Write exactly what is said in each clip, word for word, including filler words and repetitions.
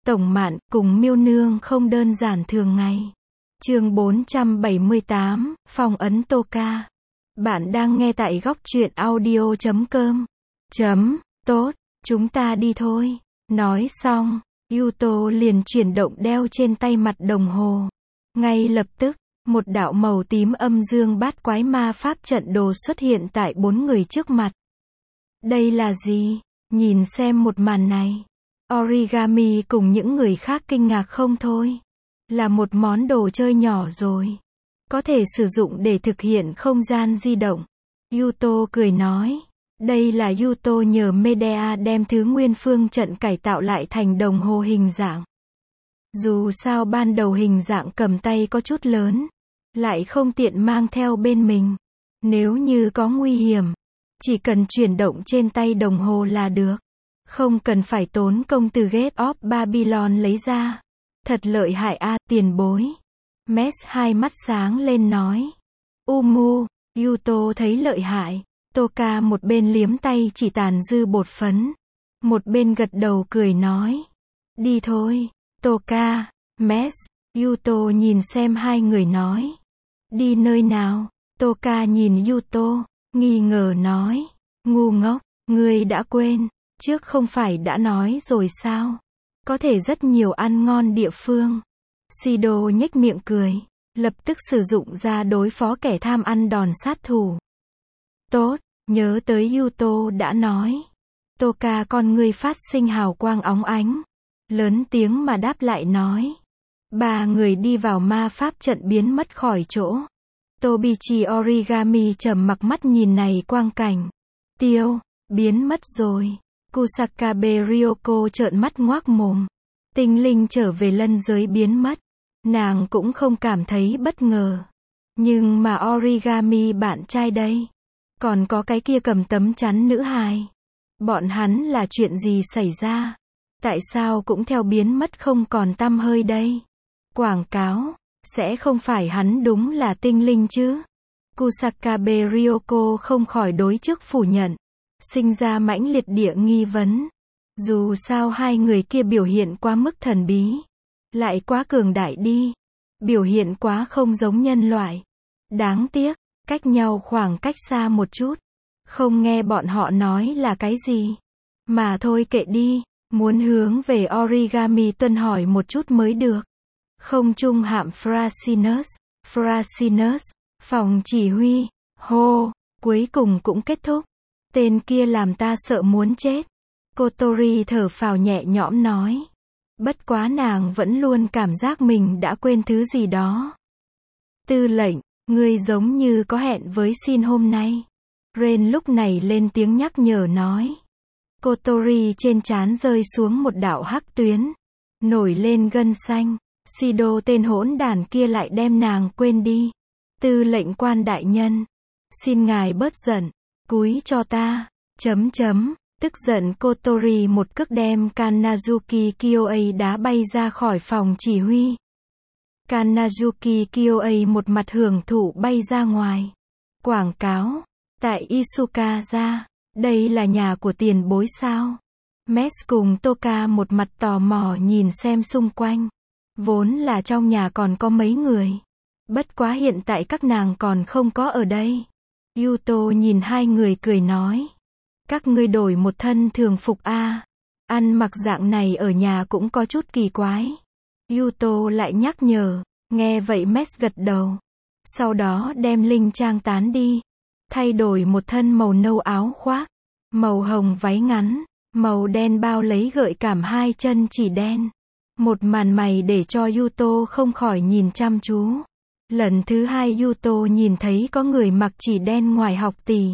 Tổng Mạn cùng Miêu Nương không đơn giản thường ngày. Chương bốn trăm bảy mươi tám, phong ấn Toka. Bạn đang nghe tại góc truyện audio chấm com. Chấm, tốt, chúng ta đi thôi. Nói xong, Yuto liền chuyển động đeo trên tay mặt đồng hồ. Ngay lập tức, một đạo màu tím âm dương bát quái ma pháp trận đồ xuất hiện tại bốn người trước mặt. Đây là gì? Nhìn xem một màn này. Origami cùng những người khác kinh ngạc không thôi. Là một món đồ chơi nhỏ rồi. Có thể sử dụng để thực hiện không gian di động. Yuto cười nói. Đây là Yuto nhờ Medea đem thứ nguyên phương trận cải tạo lại thành đồng hồ hình dạng. Dù sao ban đầu hình dạng cầm tay có chút lớn, lại không tiện mang theo bên mình. Nếu như có nguy hiểm, chỉ cần chuyển động trên tay đồng hồ là được. Không cần phải tốn công từ Gate of Babylon lấy ra. Thật lợi hại a, tiền bối. Mes hai mắt sáng lên nói. Umu, Yuto thấy lợi hại. Toka một bên liếm tay chỉ tàn dư bột phấn. Một bên gật đầu cười nói. Đi thôi, Toka, Mes, Yuto nhìn xem hai người nói. Đi nơi nào? Toka nhìn Yuto, nghi ngờ nói. Ngu ngốc, ngươi đã quên. Trước không phải đã nói rồi sao? Có thể rất nhiều ăn ngon địa phương. Shido nhếch miệng cười. Lập tức sử dụng ra đối phó kẻ tham ăn đòn sát thủ. Tốt, nhớ tới Yuto đã nói. Toka con ngươi phát sinh hào quang óng ánh. Lớn tiếng mà đáp lại nói. Ba người đi vào ma pháp trận biến mất khỏi chỗ. Tobichi Origami trầm mặc mắt nhìn này quang cảnh. Tiêu, biến mất rồi. Kusakabe Ryoko trợn mắt ngoác mồm. Tinh linh trở về lân giới biến mất. Nàng cũng không cảm thấy bất ngờ. Nhưng mà Origami bạn trai đây. Còn có cái kia cầm tấm chắn nữ hài. Bọn hắn là chuyện gì xảy ra? Tại sao cũng theo biến mất không còn tăm hơi đây? Quảng cáo, sẽ không phải hắn đúng là tinh linh chứ? Kusakabe Ryoko không khỏi đối trước phủ nhận. Sinh ra mãnh liệt địa nghi vấn. Dù sao hai người kia biểu hiện quá mức thần bí. Lại quá cường đại đi. Biểu hiện quá không giống nhân loại. Đáng tiếc, cách nhau khoảng cách xa một chút. Không nghe bọn họ nói là cái gì. Mà thôi kệ đi, muốn hướng về Origami tuân hỏi một chút mới được. Không trung hạm Frasinus, Frasinus, phòng chỉ huy, hô, cuối cùng cũng kết thúc. Tên kia làm ta sợ muốn chết. Kotori thở phào nhẹ nhõm nói. Bất quá nàng vẫn luôn cảm giác mình đã quên thứ gì đó. Tư lệnh, ngươi giống như có hẹn với Shin hôm nay. Ren lúc này lên tiếng nhắc nhở nói. Kotori trên trán rơi xuống một đạo hắc tuyến. Nổi lên gân xanh. Shido tên hỗn đản kia lại đem nàng quên đi. Tư lệnh quan đại nhân. Xin ngài bớt giận. Cúi cho ta. Chấm chấm. Tức giận Kotori một cước đem Kanazuki Kyoei đá bay ra khỏi phòng chỉ huy. Kanazuki Kyoei một mặt hưởng thụ bay ra ngoài. Quảng cáo. Tại Isukaza. Đây là nhà của tiền bối sao? Mes cùng Toka một mặt tò mò nhìn xem xung quanh. Vốn là trong nhà còn có mấy người. Bất quá hiện tại các nàng còn không có ở đây. Yuto nhìn hai người cười nói. Các ngươi đổi một thân thường phục a. À. Ăn mặc dạng này ở nhà cũng có chút kỳ quái. Yuto lại nhắc nhở. Nghe vậy Mes gật đầu. Sau đó đem linh trang tán đi. Thay đổi một thân màu nâu áo khoác. Màu hồng váy ngắn. Màu đen bao lấy gợi cảm hai chân chỉ đen. Một màn mày để cho Yuto không khỏi nhìn chăm chú. Lần thứ hai Yuto nhìn thấy có người mặc chỉ đen ngoài học tỷ.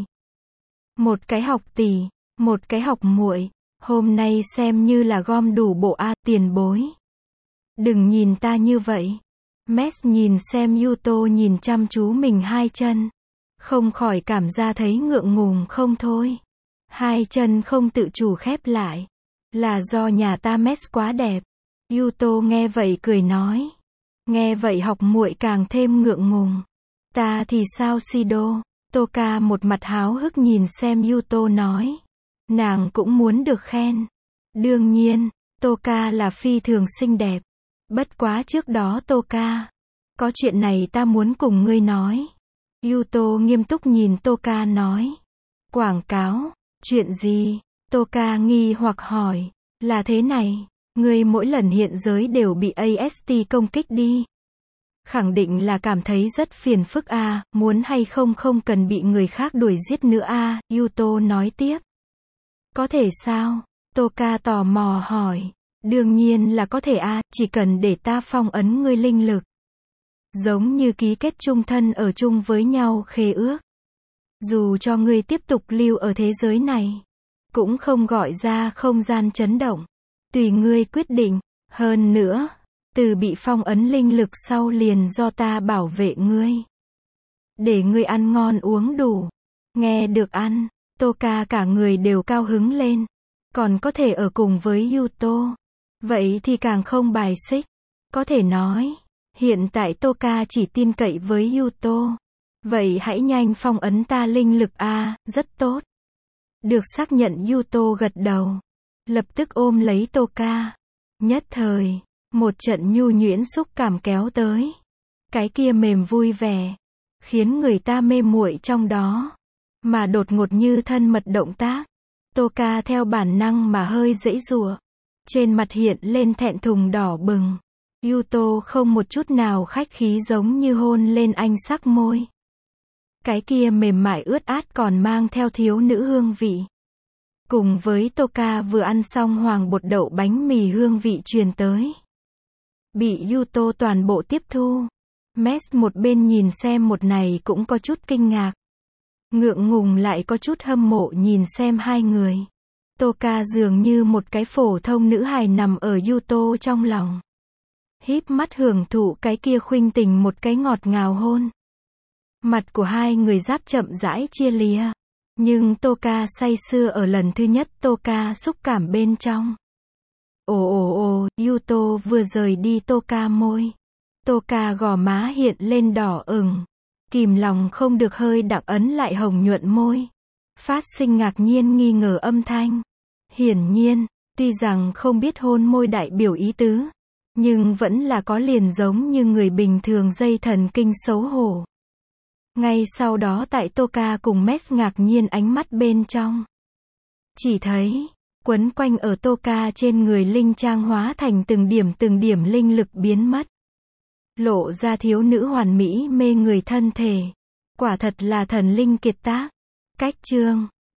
Một cái học tỷ, một cái học muội. Hôm nay xem như là gom đủ bộ a, tiền bối. Đừng nhìn ta như vậy. Mes nhìn xem Yuto nhìn chăm chú mình hai chân. Không khỏi cảm ra thấy ngượng ngùng không thôi. Hai chân không tự chủ khép lại. Là do nhà ta Mes quá đẹp. Yuto nghe vậy cười nói. Nghe vậy học muội càng thêm ngượng ngùng. Ta thì sao Shido? Toka một mặt háo hức nhìn xem Yuto nói. Nàng cũng muốn được khen. Đương nhiên, Toka là phi thường xinh đẹp. Bất quá trước đó Toka, có chuyện này ta muốn cùng ngươi nói. Yuto nghiêm túc nhìn Toka nói. Quảng cáo, chuyện gì? Toka nghi hoặc hỏi. Là thế này, ngươi mỗi lần hiện giới đều bị a ét tê công kích đi. Khẳng định là cảm thấy rất phiền phức a, à, muốn hay không không cần bị người khác đuổi giết nữa a, à, Yuto nói tiếp. Có thể sao? Toka tò mò hỏi. Đương nhiên là có thể a, à, chỉ cần để ta phong ấn ngươi linh lực. Giống như ký kết chung thân ở chung với nhau khế ước. Dù cho ngươi tiếp tục lưu ở thế giới này, cũng không gọi ra không gian chấn động. Tùy ngươi quyết định. Hơn nữa, từ bị phong ấn linh lực sau liền do ta bảo vệ ngươi. Để ngươi ăn ngon uống đủ. Nghe được ăn, Toka cả người đều cao hứng lên. Còn có thể ở cùng với Yuto. Vậy thì càng không bài xích. Có thể nói, hiện tại Toka chỉ tin cậy với Yuto. Vậy hãy nhanh phong ấn ta linh lực a, à, rất tốt. Được xác nhận Yuto gật đầu. Lập tức ôm lấy Toka. Nhất thời, một trận nhu nhuyễn xúc cảm kéo tới. Cái kia mềm vui vẻ, khiến người ta mê muội trong đó. Mà đột ngột như thân mật động tác. Toka theo bản năng mà hơi giãy giụa. Trên mặt hiện lên thẹn thùng đỏ bừng. Yuto không một chút nào khách khí giống như hôn lên anh sắc môi. Cái kia mềm mại ướt át còn mang theo thiếu nữ hương vị. Cùng với Toka vừa ăn xong hoàng bột đậu bánh mì hương vị truyền tới. Bị Yuto toàn bộ tiếp thu. Mes một bên nhìn xem một này cũng có chút kinh ngạc. Ngượng ngùng lại có chút hâm mộ nhìn xem hai người. Toka dường như một cái phổ thông nữ hài nằm ở Yuto trong lòng. Híp mắt hưởng thụ cái kia khuynh tình một cái ngọt ngào hôn. Mặt của hai người giáp chậm rãi chia lìa. Nhưng Toka say sưa ở lần thứ nhất Toka xúc cảm bên trong. Ồ ồ ồ, Yuto vừa rời đi Toka môi. Toka gò má hiện lên đỏ ửng. Kìm lòng không được hơi đặc ấn lại hồng nhuận môi. Phát sinh ngạc nhiên nghi ngờ âm thanh. Hiển nhiên, tuy rằng không biết hôn môi đại biểu ý tứ, nhưng vẫn là có liền giống như người bình thường dây thần kinh xấu hổ. Ngay sau đó tại Toka cùng Mes ngạc nhiên ánh mắt bên trong. Chỉ thấy, quấn quanh ở Toka trên người linh trang hóa thành từng điểm từng điểm linh lực biến mất. Lộ ra thiếu nữ hoàn mỹ mê người thân thể. Quả thật là thần linh kiệt tác. Cách chương